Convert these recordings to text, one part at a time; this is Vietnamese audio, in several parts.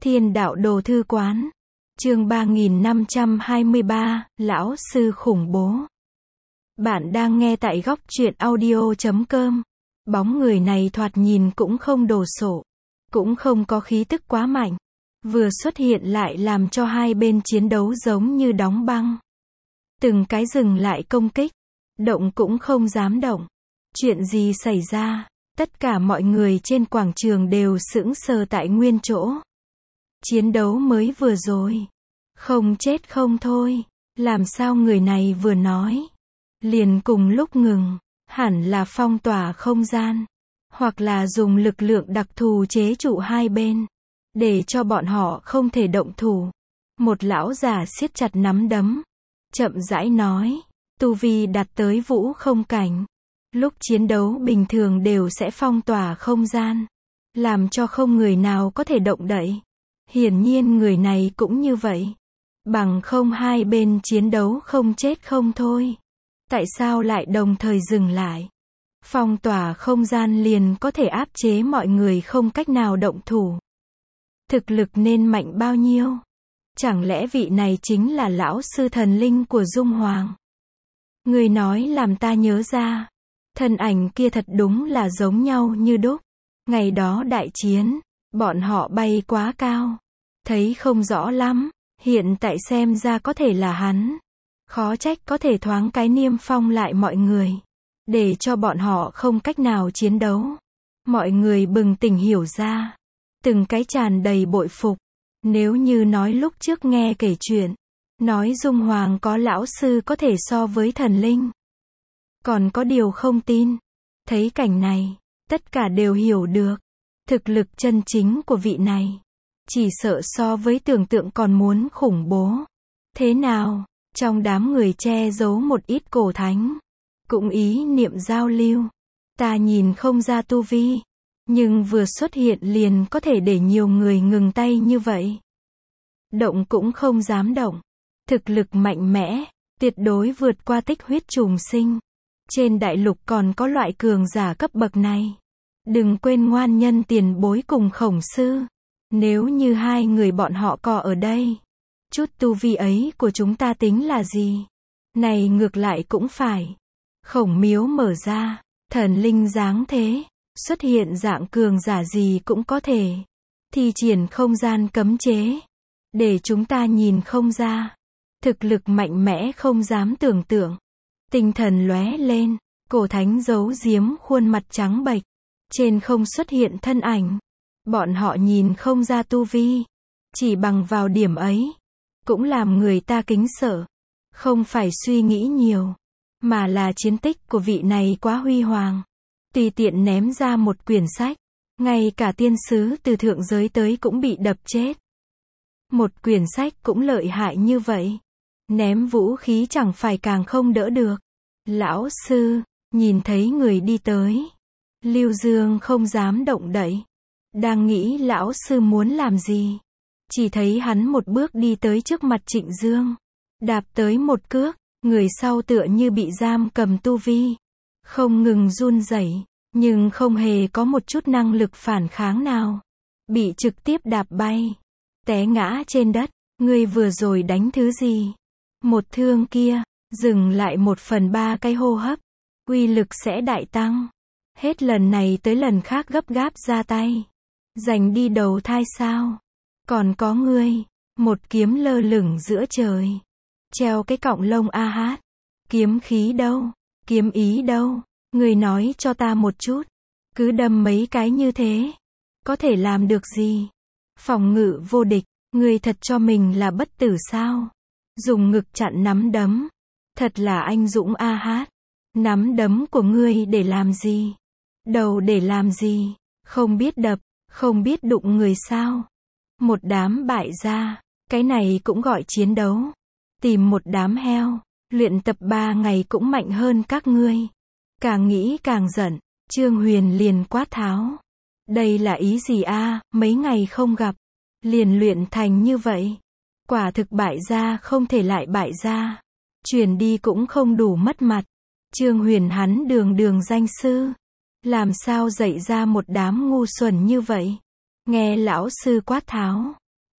Thiên đạo đồ thư quán. Chương 3523, Lão sư khủng bố. Bạn đang nghe tại góc truyện audio.com. Bóng người này thoạt nhìn cũng không đồ sộ, cũng không có khí tức quá mạnh. Vừa xuất hiện lại làm cho hai bên chiến đấu giống như đóng băng. Từng cái dừng lại công kích, động cũng không dám động. Chuyện gì xảy ra? Tất cả mọi người trên quảng trường đều sững sờ tại nguyên chỗ. Chiến đấu mới vừa rồi, không chết không thôi, làm sao người này vừa nói, liền cùng lúc ngừng, hẳn là phong tỏa không gian, hoặc là dùng lực lượng đặc thù chế trụ hai bên, để cho bọn họ không thể động thủ. Một lão già siết chặt nắm đấm, chậm rãi nói, tu vi đạt tới vũ không cảnh. Lúc chiến đấu bình thường đều sẽ phong tỏa không gian, làm cho không người nào có thể động đậy. Hiển nhiên người này cũng như vậy. Bằng không hai bên chiến đấu không chết không thôi. Tại sao lại đồng thời dừng lại? Phong tỏa không gian liền có thể áp chế mọi người không cách nào động thủ. Thực lực nên mạnh bao nhiêu? Chẳng lẽ vị này chính là lão sư thần linh của Dung Hoàng? Người nói làm ta nhớ ra. Thân ảnh kia thật đúng là giống nhau như đúc. Ngày đó đại chiến, bọn họ bay quá cao, thấy không rõ lắm, hiện tại xem ra có thể là hắn. Khó trách có thể thoáng cái niêm phong lại mọi người, để cho bọn họ không cách nào chiến đấu. Mọi người bừng tỉnh hiểu ra, từng cái tràn đầy bội phục. Nếu như nói lúc trước nghe kể chuyện, nói Dung Hoàng có lão sư có thể so với thần linh, còn có điều không tin. Thấy cảnh này, tất cả đều hiểu được. Thực lực chân chính của vị này, chỉ sợ so với tưởng tượng còn muốn khủng bố. Thế nào, trong đám người che giấu một ít cổ thánh, cũng ý niệm giao lưu. Ta nhìn không ra tu vi, nhưng vừa xuất hiện liền có thể để nhiều người ngừng tay như vậy. Động cũng không dám động. Thực lực mạnh mẽ, tuyệt đối vượt qua Tích Huyết Trùng Sinh. Trên đại lục còn có loại cường giả cấp bậc này. Đừng quên ngoan nhân tiền bối cùng Khổng sư. Nếu như hai người bọn họ có ở đây, chút tu vi ấy của chúng ta tính là gì? Này ngược lại cũng phải. Khổng miếu mở ra, thần linh dáng thế, xuất hiện dạng cường giả gì cũng có thể. Thi triển không gian cấm chế, để chúng ta nhìn không ra. Thực lực mạnh mẽ không dám tưởng tượng. Tinh thần lóe lên, cổ thánh giấu giếm khuôn mặt trắng bệch, trên không xuất hiện thân ảnh. Bọn họ nhìn không ra tu vi, chỉ bằng vào điểm ấy, cũng làm người ta kính sợ. Không phải suy nghĩ nhiều, mà là chiến tích của vị này quá huy hoàng. Tùy tiện ném ra một quyển sách, ngay cả tiên sứ từ thượng giới tới cũng bị đập chết. Một quyển sách cũng lợi hại như vậy, ném vũ khí chẳng phải càng không đỡ được. Lão sư, nhìn thấy người đi tới, Lưu Dương không dám động đậy, đang nghĩ lão sư muốn làm gì. Chỉ thấy hắn một bước đi tới trước mặt Trịnh Dương, đạp tới một cước, người sau tựa như bị giam cầm tu vi, không ngừng run rẩy, nhưng không hề có một chút năng lực phản kháng nào, bị trực tiếp đạp bay, té ngã trên đất. Ngươi vừa rồi đánh thứ gì? Một thương kia, dừng lại 1/3 cái hô hấp, uy lực sẽ đại tăng. Hết lần này tới lần khác gấp gáp ra tay, giành đi đầu thai sao? Còn có ngươi, một kiếm lơ lửng giữa trời, treo cái cọng lông a hát. Kiếm khí đâu? Kiếm ý đâu? Ngươi nói cho ta một chút, cứ đâm mấy cái như thế, có thể làm được gì? Phòng ngự vô địch, ngươi thật cho mình là bất tử sao? Dùng ngực chặn nắm đấm, thật là anh dũng a hát. Nắm đấm của ngươi để làm gì? Đầu để làm gì? Không biết đập, không biết đụng người sao? Một đám bại gia, cái này cũng gọi chiến đấu. Tìm một đám heo, luyện tập 3 ngày cũng mạnh hơn các ngươi. Càng nghĩ càng giận, Trương Huyền liền quát tháo. Đây là ý gì a? Mấy ngày không gặp, liền luyện thành như vậy. Quả thực bại gia không thể lại bại gia. Truyền đi cũng không đủ mất mặt. Trương Huyền hắn đường đường danh sư, làm sao dạy ra một đám ngu xuẩn như vậy? Nghe lão sư quát tháo,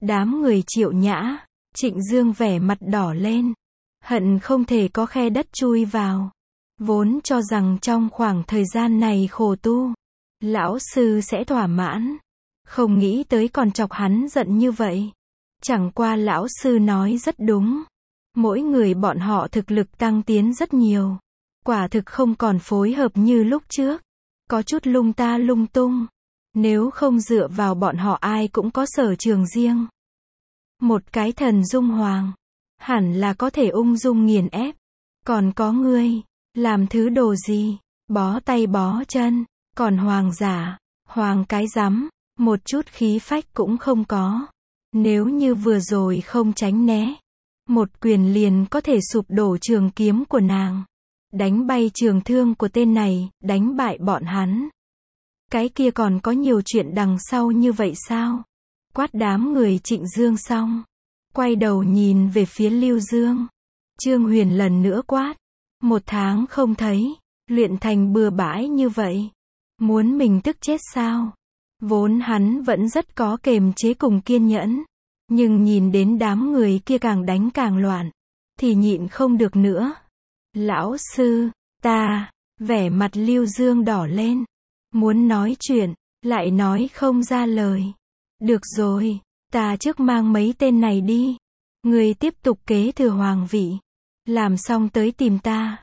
Đám người Triệu Nhã, Trịnh Dương vẻ mặt đỏ lên. Hận không thể có khe đất chui vào. Vốn cho rằng trong khoảng thời gian này khổ tu, lão sư sẽ thỏa mãn. Không nghĩ tới còn chọc hắn giận như vậy. Chẳng qua lão sư nói rất đúng. Mỗi người bọn họ thực lực tăng tiến rất nhiều. Quả thực không còn phối hợp như lúc trước. Có chút lung ta lung tung. Nếu không dựa vào bọn họ ai cũng có sở trường riêng. Một cái thần dung hoàng, hẳn là có thể ung dung nghiền ép. Còn có ngươi, làm thứ đồ gì, bó tay bó chân, còn hoàng giả, hoàng cái rắm, một chút khí phách cũng không có. Nếu như vừa rồi không tránh né, một quyền liền có thể sụp đổ trường kiếm của nàng. Đánh bay trường thương của tên này, đánh bại bọn hắn. Cái kia còn có nhiều chuyện đằng sau như vậy sao? Quát đám người Trịnh Dương xong, quay đầu nhìn về phía Lưu Dương. Trương Huyền lần nữa quát. 1 tháng không thấy, luyện thành bừa bãi như vậy. Muốn mình tức chết sao? Vốn hắn vẫn rất có kềm chế cùng kiên nhẫn. Nhưng nhìn đến đám người kia càng đánh càng loạn, thì nhịn không được nữa. Lão sư, ta, vẻ mặt Lưu Dương đỏ lên. Muốn nói chuyện, lại nói không ra lời. Được rồi, ta trước mang mấy tên này đi. Người tiếp tục kế thừa hoàng vị. Làm xong tới tìm ta.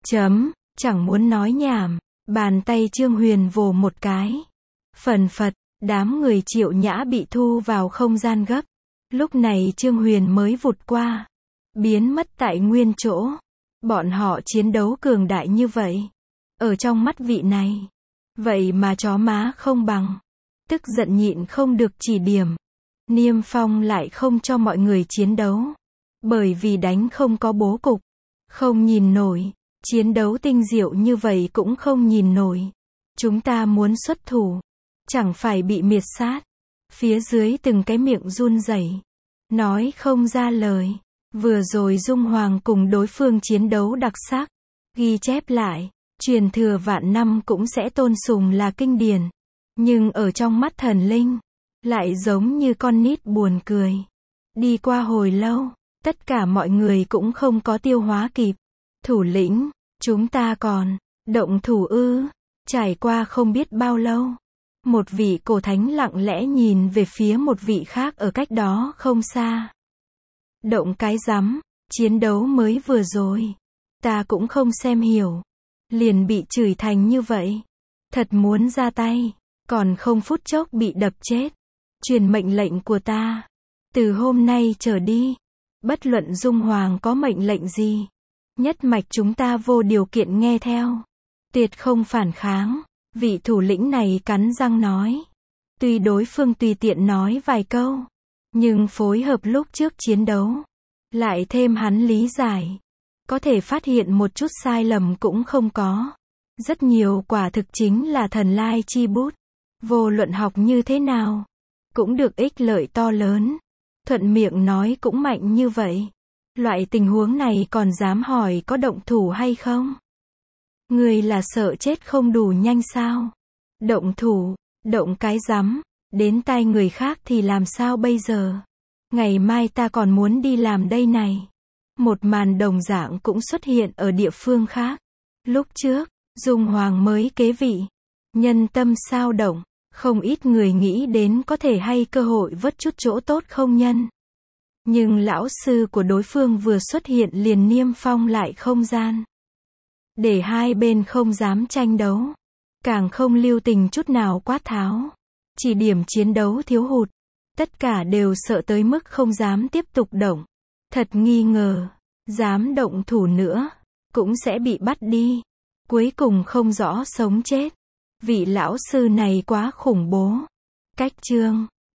Chẳng muốn nói nhảm. Bàn tay Trương Huyền vồ một cái. Phần phật, đám người Triệu Nhã bị thu vào không gian gấp. Lúc này Trương Huyền mới vụt qua. Biến mất tại nguyên chỗ. Bọn họ chiến đấu cường đại như vậy. Ở trong mắt vị này. Vậy mà chó má không bằng. Tức giận nhịn không được chỉ điểm. Niêm Phong lại không cho mọi người chiến đấu. Bởi vì đánh không có bố cục. Không nhìn nổi. Chiến đấu tinh diệu như vậy cũng không nhìn nổi. Chúng ta muốn xuất thủ. Chẳng phải bị miệt sát. Phía dưới từng cái miệng run rẩy, nói không ra lời. Vừa rồi Dung Hoàng cùng đối phương chiến đấu đặc sắc. Ghi chép lại. Truyền thừa vạn năm cũng sẽ tôn sùng là kinh điển. Nhưng ở trong mắt thần linh, lại giống như con nít buồn cười. Đi qua hồi lâu, tất cả mọi người cũng không có tiêu hóa kịp. Thủ lĩnh, chúng ta còn động thủ ư? Trải qua không biết bao lâu, một vị cổ thánh lặng lẽ nhìn về phía một vị khác ở cách đó không xa. Động cái rắm, chiến đấu mới vừa rồi, ta cũng không xem hiểu, liền bị chửi thành như vậy. Thật muốn ra tay, còn không phút chốc bị đập chết. Truyền mệnh lệnh của ta. Từ hôm nay trở đi, bất luận Dung Hoàng có mệnh lệnh gì, nhất mạch chúng ta vô điều kiện nghe theo. Tuyệt không phản kháng. Vị thủ lĩnh này cắn răng nói. Tuy đối phương tùy tiện nói vài câu, nhưng phối hợp lúc trước chiến đấu, lại thêm hắn lý giải, có thể phát hiện một chút sai lầm cũng không có. Rất nhiều quả thực chính là thần lai chi bút. Vô luận học như thế nào, cũng được ích lợi to lớn. Thuận miệng nói cũng mạnh như vậy. Loại tình huống này còn dám hỏi có động thủ hay không? Người là sợ chết không đủ nhanh sao? Động thủ, động cái rắm, đến tai người khác thì làm sao bây giờ? Ngày mai ta còn muốn đi làm đây này. Một màn đồng dạng cũng xuất hiện ở địa phương khác. Lúc trước, Dung Hoàng mới kế vị. Nhân tâm sao động, không ít người nghĩ đến có thể hay cơ hội vớt chút chỗ tốt không nhân. Nhưng lão sư của đối phương vừa xuất hiện liền niêm phong lại không gian. Để hai bên không dám tranh đấu. Càng không lưu tình chút nào quát tháo. Chỉ điểm chiến đấu thiếu hụt. Tất cả đều sợ tới mức không dám tiếp tục động. Thật nghi ngờ, dám động thủ nữa, cũng sẽ bị bắt đi. Cuối cùng không rõ sống chết. Vị lão sư này quá khủng bố. Cách chương